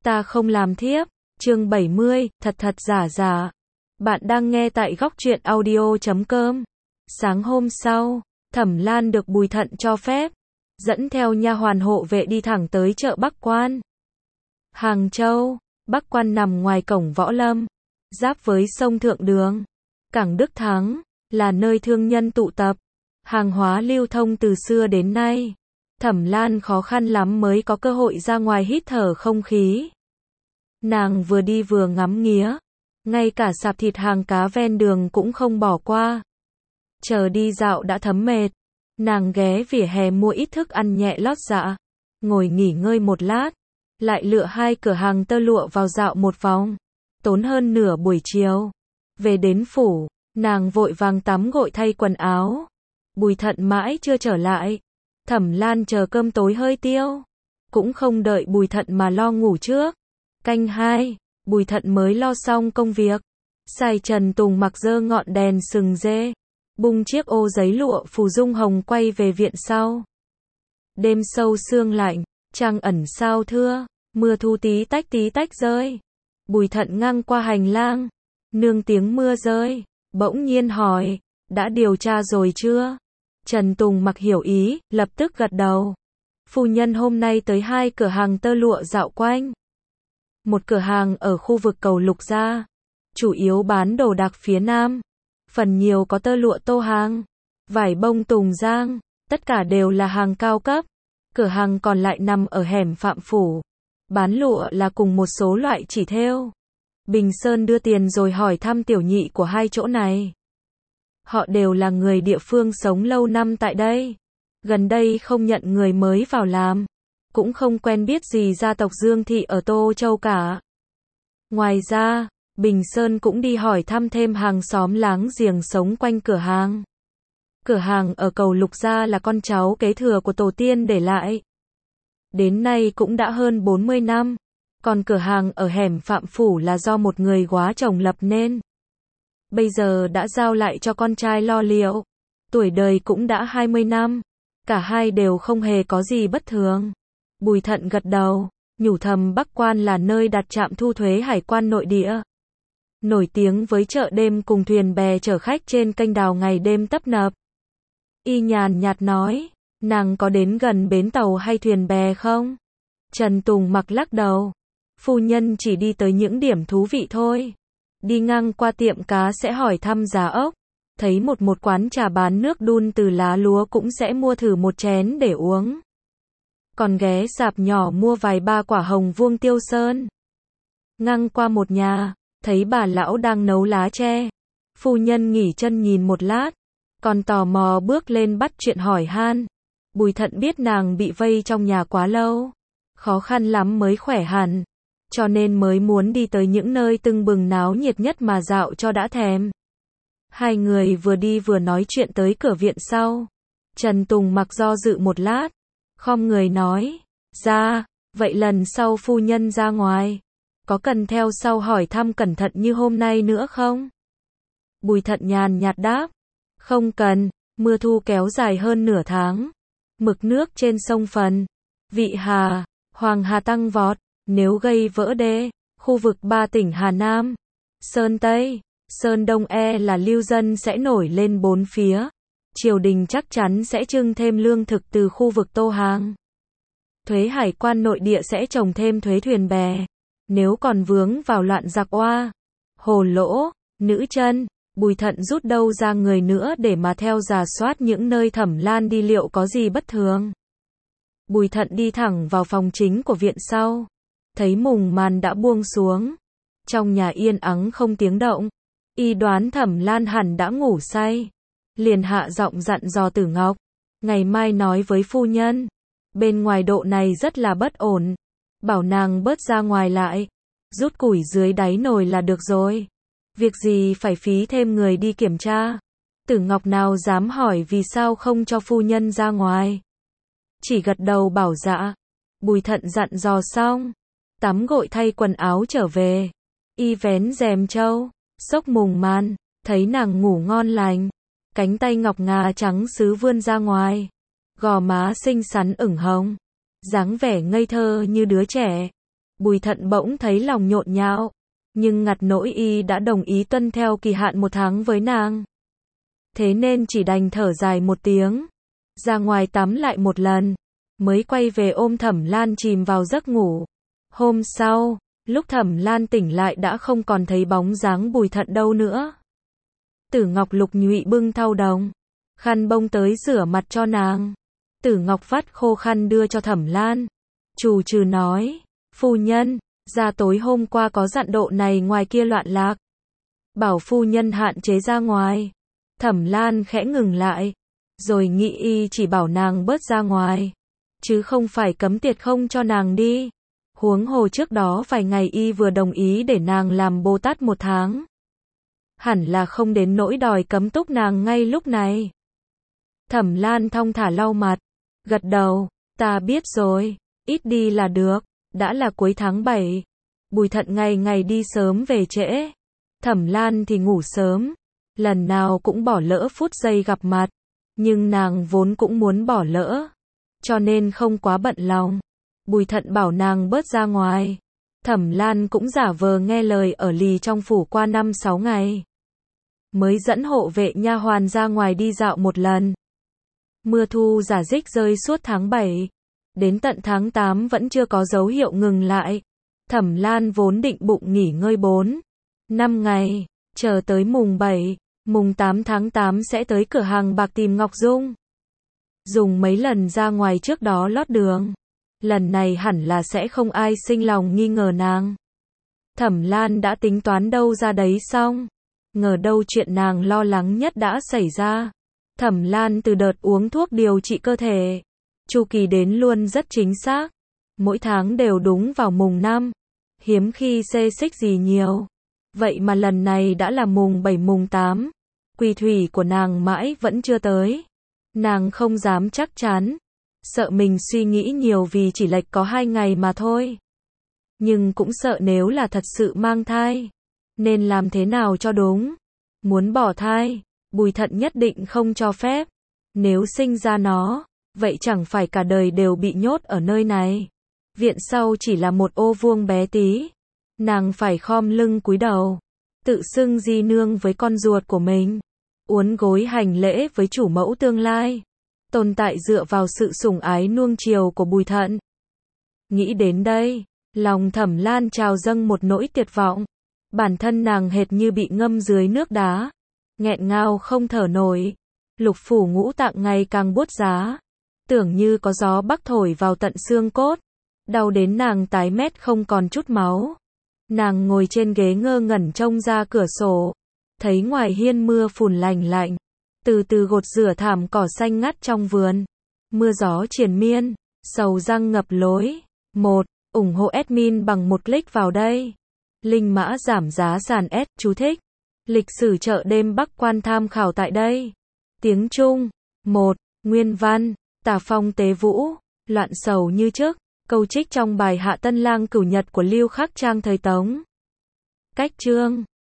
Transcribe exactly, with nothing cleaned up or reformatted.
Ta không làm thiếp. Chương bảy mươi, thật thật giả giả. Bạn đang nghe tại góc truyện audio chấm com. Sáng hôm sau, Thẩm Lan được Bùi Thận cho phép, dẫn theo nha hoàn hộ vệ đi thẳng tới chợ Bắc Quan. Hàng Châu, Bắc Quan nằm ngoài cổng Võ Lâm, giáp với sông Thượng Đường. Cảng Đức Thắng, là nơi thương nhân tụ tập, hàng hóa lưu thông từ xưa đến nay. Thẩm Lan khó khăn lắm mới có cơ hội ra ngoài hít thở không khí. Nàng vừa đi vừa ngắm nghía, ngay cả sạp thịt hàng cá ven đường cũng không bỏ qua. Chờ đi dạo đã thấm mệt, nàng ghé vỉa hè mua ít thức ăn nhẹ lót dạ, ngồi nghỉ ngơi một lát, lại lựa hai cửa hàng tơ lụa vào dạo một vòng, tốn hơn nửa buổi chiều. Về đến phủ, nàng vội vàng tắm gội thay quần áo. Bùi Thận mãi chưa trở lại. Thẩm Lan chờ cơm tối hơi tiêu, cũng không đợi Bùi Thận mà lo ngủ trước. Canh hai, Bùi Thận mới lo xong công việc, sai Trần Tùng mặc dơ ngọn đèn sừng dê, bung chiếc ô giấy lụa phù dung hồng quay về viện sau. Đêm sâu sương lạnh, trăng ẩn sao thưa, mưa thu tí tách tí tách rơi. Bùi Thận ngang qua hành lang, nương tiếng mưa rơi, bỗng nhiên hỏi, đã điều tra rồi chưa? Trần Tùng mặc hiểu ý, lập tức gật đầu. Phu nhân hôm nay tới hai cửa hàng tơ lụa dạo quanh. Một cửa hàng ở khu vực cầu Lục Gia, chủ yếu bán đồ đạc phía Nam, phần nhiều có tơ lụa Tô Hàng, vải bông Tùng Giang, tất cả đều là hàng cao cấp. Cửa hàng còn lại nằm ở hẻm Phạm Phủ, bán lụa là cùng một số loại chỉ thêu. Bình Sơn đưa tiền rồi hỏi thăm tiểu nhị của hai chỗ này. Họ đều là người địa phương sống lâu năm tại đây, gần đây không nhận người mới vào làm, cũng không quen biết gì gia tộc Dương Thị ở Tô Châu cả. Ngoài ra, Bình Sơn cũng đi hỏi thăm thêm hàng xóm láng giềng sống quanh cửa hàng. Cửa hàng ở cầu Lục Gia là con cháu kế thừa của tổ tiên để lại, đến nay cũng đã hơn bốn mươi năm, còn cửa hàng ở hẻm Phạm Phủ là do một người góa chồng lập nên. Bây giờ đã giao lại cho con trai lo liệu, tuổi đời cũng đã hai mươi năm, cả hai đều không hề có gì bất thường. Bùi Thận gật đầu, nhủ thầm Bắc Quan là nơi đặt trạm thu thuế hải quan nội địa, nổi tiếng với chợ đêm cùng thuyền bè chở khách trên kênh đào ngày đêm tấp nập. Y nhàn nhạt nói, nàng có đến gần bến tàu hay thuyền bè không? Trần Tùng mặc lắc đầu, phu nhân chỉ đi tới những điểm thú vị thôi. Đi ngang qua tiệm cá sẽ hỏi thăm giá ốc, thấy một một quán trà bán nước đun từ lá lúa cũng sẽ mua thử một chén để uống. Còn ghé sạp nhỏ mua vài ba quả hồng vuông Tiêu Sơn. Ngang qua một nhà, thấy bà lão đang nấu lá tre. Phu nhân nghỉ chân nhìn một lát, còn tò mò bước lên bắt chuyện hỏi han. Bùi Thận biết nàng bị vây trong nhà quá lâu, khó khăn lắm mới khỏe hẳn, cho nên mới muốn đi tới những nơi tưng bừng náo nhiệt nhất mà dạo cho đã thèm. Hai người vừa đi vừa nói chuyện tới cửa viện sau. Trần Tùng mặc do dự một lát, khom người nói, ra, vậy lần sau phu nhân ra ngoài, có cần theo sau hỏi thăm cẩn thận như hôm nay nữa không? Bùi Thận nhàn nhạt đáp, không cần, mưa thu kéo dài hơn nửa tháng, mực nước trên sông Phần, Vị Hà, Hoàng Hà tăng vọt, nếu gây vỡ đê, khu vực ba tỉnh Hà Nam, Sơn Tây, Sơn Đông e là lưu dân sẽ nổi lên bốn phía. Triều đình chắc chắn sẽ trưng thêm lương thực từ khu vực Tô Hàng. Thuế hải quan nội địa sẽ trồng thêm thuế thuyền bè. Nếu còn vướng vào loạn giặc oa, hồ lỗ, nữ chân, Bùi Thận rút đâu ra người nữa để mà theo rà soát những nơi Thẩm Lan đi liệu có gì bất thường. Bùi Thận đi thẳng vào phòng chính của viện sau, thấy mùng màn đã buông xuống, trong nhà yên ắng không tiếng động, y đoán Thẩm Lan hẳn đã ngủ say, liền hạ giọng dặn dò Tử Ngọc, ngày mai nói với phu nhân, bên ngoài độ này rất là bất ổn, bảo nàng bớt ra ngoài lại, rút củi dưới đáy nồi là được rồi, việc gì phải phí thêm người đi kiểm tra. Tử Ngọc nào dám hỏi vì sao không cho phu nhân ra ngoài, chỉ gật đầu bảo dạ. Bùi Thận dặn dò xong, tắm gội thay quần áo trở về, y vén rèm trâu, xốc mùng màn, thấy nàng ngủ ngon lành, cánh tay ngọc ngà trắng sứ vươn ra ngoài, gò má xinh xắn ửng hồng, dáng vẻ ngây thơ như đứa trẻ. Bùi Thận bỗng thấy lòng nhộn nhạo, nhưng ngặt nỗi y đã đồng ý tuân theo kỳ hạn một tháng với nàng. Thế nên chỉ đành thở dài một tiếng, ra ngoài tắm lại một lần, mới quay về ôm Thẩm Lan chìm vào giấc ngủ. Hôm sau, lúc Thẩm Lan tỉnh lại đã không còn thấy bóng dáng Bùi Thận đâu nữa. Tử Ngọc lục nhụy bưng thau đồng, khăn bông tới rửa mặt cho nàng. Tử Ngọc vắt khô khăn đưa cho Thẩm Lan. Trù trừ nói, phu nhân, ra tối hôm qua có dặn độ này ngoài kia loạn lạc. Bảo phu nhân hạn chế ra ngoài. Thẩm Lan khẽ ngừng lại, rồi nghĩ y chỉ bảo nàng bớt ra ngoài, chứ không phải cấm tiệt không cho nàng đi. Huống hồ trước đó vài ngày y vừa đồng ý để nàng làm Bồ Tát một tháng. Hẳn là không đến nỗi đòi cấm túc nàng ngay lúc này. Thẩm Lan thong thả lau mặt, gật đầu, ta biết rồi, ít đi là được, đã là cuối tháng bảy. Bùi Thận ngày ngày đi sớm về trễ, Thẩm Lan thì ngủ sớm, lần nào cũng bỏ lỡ phút giây gặp mặt, nhưng nàng vốn cũng muốn bỏ lỡ, cho nên không quá bận lòng. Bùi Thận bảo nàng bớt ra ngoài, Thẩm Lan cũng giả vờ nghe lời ở lì trong phủ qua năm sáu ngày, mới dẫn hộ vệ nha hoàn ra ngoài đi dạo một lần. Mưa thu rả rích rơi suốt tháng bảy, đến tận tháng tám vẫn chưa có dấu hiệu ngừng lại. Thẩm Lan vốn định bụng nghỉ ngơi bốn, năm ngày, chờ tới mùng bảy, mùng tám tháng tám sẽ tới cửa hàng bạc tìm Ngọc Dung. Dùng mấy lần ra ngoài trước đó lót đường, lần này hẳn là sẽ không ai sinh lòng nghi ngờ nàng. Thẩm Lan đã tính toán đâu ra đấy xong, ngờ đâu chuyện nàng lo lắng nhất đã xảy ra. Thẩm Lan từ đợt uống thuốc điều trị cơ thể, chu kỳ đến luôn rất chính xác, mỗi tháng đều đúng vào mùng năm, hiếm khi xê xích gì nhiều. Vậy mà lần này đã là mùng bảy mùng tám, quỳ thủy của nàng mãi vẫn chưa tới. Nàng không dám chắc chắn, sợ mình suy nghĩ nhiều vì chỉ lệch có hai ngày mà thôi. Nhưng cũng sợ nếu là thật sự mang thai, nên làm thế nào cho đúng. Muốn bỏ thai, Bùi Thận nhất định không cho phép. Nếu sinh ra nó, vậy chẳng phải cả đời đều bị nhốt ở nơi này. Viện sau chỉ là một ô vuông bé tí. Nàng phải khom lưng cúi đầu, tự xưng di nương với con ruột của mình, uốn gối hành lễ với chủ mẫu tương lai, tồn tại dựa vào sự sủng ái nuông chiều của Bùi Thận. Nghĩ đến đây, lòng Thẩm Lan trào dâng một nỗi tuyệt vọng. Bản thân nàng hệt như bị ngâm dưới nước đá, nghẹn ngào không thở nổi. Lục phủ ngũ tạng ngày càng buốt giá, tưởng như có gió bắc thổi vào tận xương cốt, đau đến nàng tái mét không còn chút máu. Nàng ngồi trên ghế ngơ ngẩn trông ra cửa sổ, thấy ngoài hiên mưa phùn lành lạnh, từ từ gột rửa thảm cỏ xanh ngắt trong vườn. Mưa gió triền miên, sầu răng ngập lối. Một, ủng hộ admin bằng một click vào đây. Linh mã giảm giá sàn S, chú thích. Lịch sử chợ đêm Bắc Quan tham khảo tại đây. Tiếng Trung. Một, nguyên văn, Tả Phong tế vũ, loạn sầu như trước. Câu trích trong bài Hạ Tân Lang Cửu Nhật của Lưu Khắc Trang thời Tống. Cách chương